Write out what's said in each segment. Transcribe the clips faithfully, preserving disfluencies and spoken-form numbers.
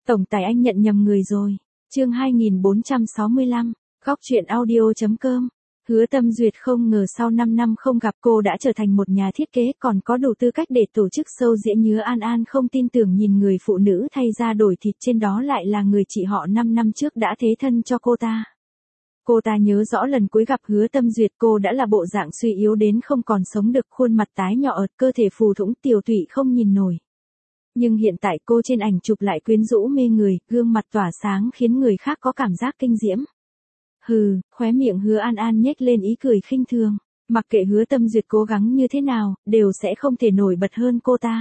Tổng tài anh nhận nhầm người rồi. Chương hai nghìn bốn trăm sáu mươi lăm, góc truyện audio.com. Hứa Tâm Duyệt không ngờ sau năm năm không gặp cô đã trở thành một nhà thiết kế còn có đủ tư cách để tổ chức show diễn. Hứa An An không tin tưởng nhìn người phụ nữ thay da đổi thịt trên đó lại là người chị họ năm năm trước đã thế thân cho cô ta. Cô ta nhớ rõ lần cuối gặp Hứa Tâm Duyệt cô đã là bộ dạng suy yếu đến không còn sống được, khuôn mặt tái nhợt ợt, cơ thể phù thủng tiều tụy không nhìn nổi. Nhưng hiện tại cô trên ảnh chụp lại quyến rũ mê người, gương mặt tỏa sáng khiến người khác có cảm giác kinh diễm. Hừ, khóe miệng Hứa An An nhếch lên ý cười khinh thường, mặc kệ Hứa Tâm Duyệt cố gắng như thế nào, đều sẽ không thể nổi bật hơn cô ta.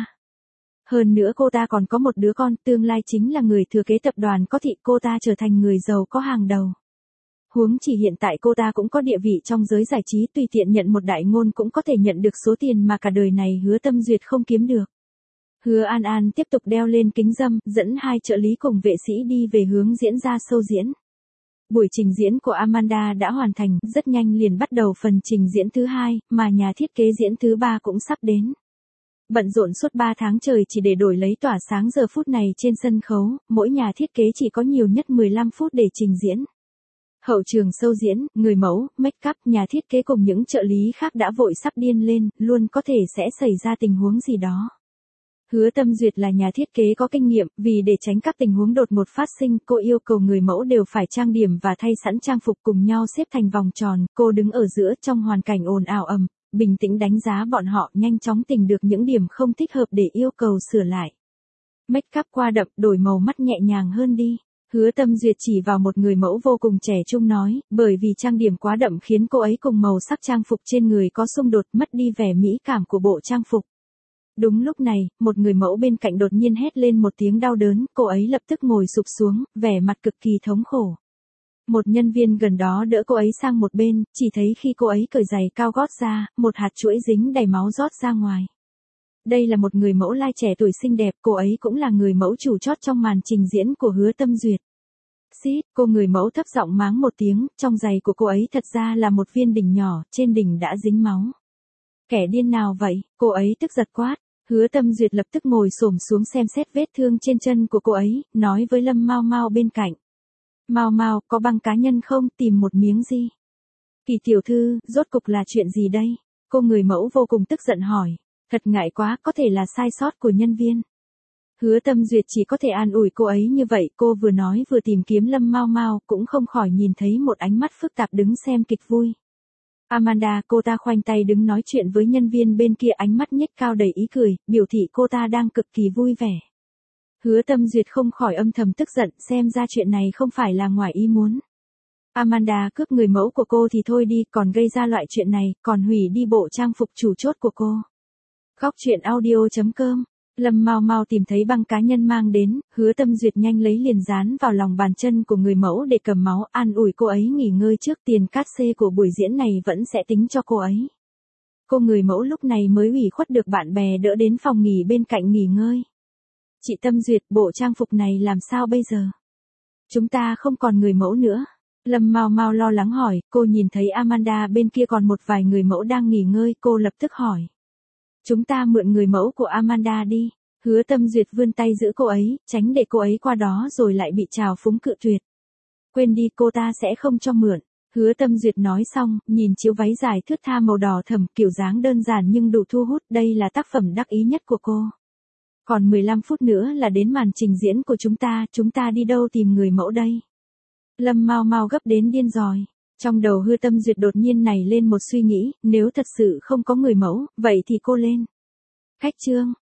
Hơn nữa cô ta còn có một đứa con, tương lai chính là người thừa kế tập đoàn có thị, cô ta trở thành người giàu có hàng đầu. Huống chỉ hiện tại cô ta cũng có địa vị trong giới giải trí, tùy tiện nhận một đại ngôn cũng có thể nhận được số tiền mà cả đời này Hứa Tâm Duyệt không kiếm được. Hứa An An tiếp tục đeo lên kính râm, dẫn hai trợ lý cùng vệ sĩ đi về hướng diễn ra show diễn. Buổi trình diễn của Amanda đã hoàn thành, rất nhanh liền bắt đầu phần trình diễn thứ hai, mà nhà thiết kế diễn thứ ba cũng sắp đến. Bận rộn suốt ba tháng trời chỉ để đổi lấy tỏa sáng giờ phút này trên sân khấu, mỗi nhà thiết kế chỉ có nhiều nhất mười lăm phút để trình diễn. Hậu trường show diễn, người mẫu, make up, nhà thiết kế cùng những trợ lý khác đã vội sắp điên lên, luôn có thể sẽ xảy ra tình huống gì đó. Hứa Tâm Duyệt là nhà thiết kế có kinh nghiệm, vì để tránh các tình huống đột ngột phát sinh, cô yêu cầu người mẫu đều phải trang điểm và thay sẵn trang phục cùng nhau xếp thành vòng tròn, cô đứng ở giữa trong hoàn cảnh ồn ào ầm, bình tĩnh đánh giá bọn họ, nhanh chóng tìm được những điểm không thích hợp để yêu cầu sửa lại. Make up qua đậm, đổi màu mắt nhẹ nhàng hơn đi. Hứa Tâm Duyệt chỉ vào một người mẫu vô cùng trẻ trung nói, bởi vì trang điểm quá đậm khiến cô ấy cùng màu sắc trang phục trên người có xung đột, mất đi vẻ mỹ cảm của bộ trang phục. Đúng lúc này, một người mẫu bên cạnh đột nhiên hét lên một tiếng đau đớn, cô ấy lập tức ngồi sụp xuống, vẻ mặt cực kỳ thống khổ. Một nhân viên gần đó đỡ cô ấy sang một bên, chỉ thấy khi cô ấy cởi giày cao gót ra, một hạt chuỗi dính đầy máu rót ra ngoài. Đây là một người mẫu lai trẻ tuổi xinh đẹp, cô ấy cũng là người mẫu chủ chót trong màn trình diễn của Hứa Tâm Duyệt. Xít, cô người mẫu thấp giọng máng một tiếng, trong giày của cô ấy thật ra là một viên đỉnh nhỏ, trên đỉnh đã dính máu. Kẻ điên nào vậy, cô ấy tức giật quát. Hứa Tâm Duyệt lập tức ngồi xổm xuống xem xét vết thương trên chân của cô ấy, nói với Lâm Mau Mau bên cạnh. Mau Mau, có băng cá nhân không, tìm một miếng gì. Kỳ tiểu thư, rốt cục là chuyện gì đây? Cô người mẫu vô cùng tức giận hỏi. Thật ngại quá, có thể là sai sót của nhân viên. Hứa Tâm Duyệt chỉ có thể an ủi cô ấy như vậy, cô vừa nói vừa tìm kiếm Lâm Mau Mau, cũng không khỏi nhìn thấy một ánh mắt phức tạp đứng xem kịch vui. Amanda, cô ta khoanh tay đứng nói chuyện với nhân viên bên kia, ánh mắt nhếch cao đầy ý cười, biểu thị cô ta đang cực kỳ vui vẻ. Hứa Tâm Duyệt không khỏi âm thầm tức giận, xem ra chuyện này không phải là ngoài ý muốn. Amanda cướp người mẫu của cô thì thôi đi, còn gây ra loại chuyện này, còn hủy đi bộ trang phục chủ chốt của cô. Góc truyện audio.com. Lâm Mau Mau tìm thấy băng cá nhân mang đến, Hứa Tâm Duyệt nhanh lấy liền dán vào lòng bàn chân của người mẫu để cầm máu, an ủi cô ấy nghỉ ngơi trước, tiền cát xê của buổi diễn này vẫn sẽ tính cho cô ấy. Cô người mẫu lúc này mới ủy khuất được bạn bè đỡ đến phòng nghỉ bên cạnh nghỉ ngơi. Chị Tâm Duyệt, bộ trang phục này làm sao bây giờ? Chúng ta không còn người mẫu nữa. Lâm Mau Mau lo lắng hỏi, cô nhìn thấy Amanda bên kia còn một vài người mẫu đang nghỉ ngơi, cô lập tức hỏi. Chúng ta mượn người mẫu của Amanda đi. Hứa Tâm Duyệt vươn tay giữ cô ấy, tránh để cô ấy qua đó rồi lại bị trào phúng cự tuyệt. Quên đi, cô ta sẽ không cho mượn. Hứa Tâm Duyệt nói xong, nhìn chiếu váy dài thướt tha màu đỏ thẫm, kiểu dáng đơn giản nhưng đủ thu hút, đây là tác phẩm đắc ý nhất của cô. Còn mười lăm phút nữa là đến màn trình diễn của chúng ta, chúng ta đi đâu tìm người mẫu đây? Lâm Mau Mau gấp đến điên rồi. Trong đầu Hứa Tâm Duyệt đột nhiên nảy lên một suy nghĩ, nếu thật sự không có người mẫu, vậy thì cô lên. Khách trương,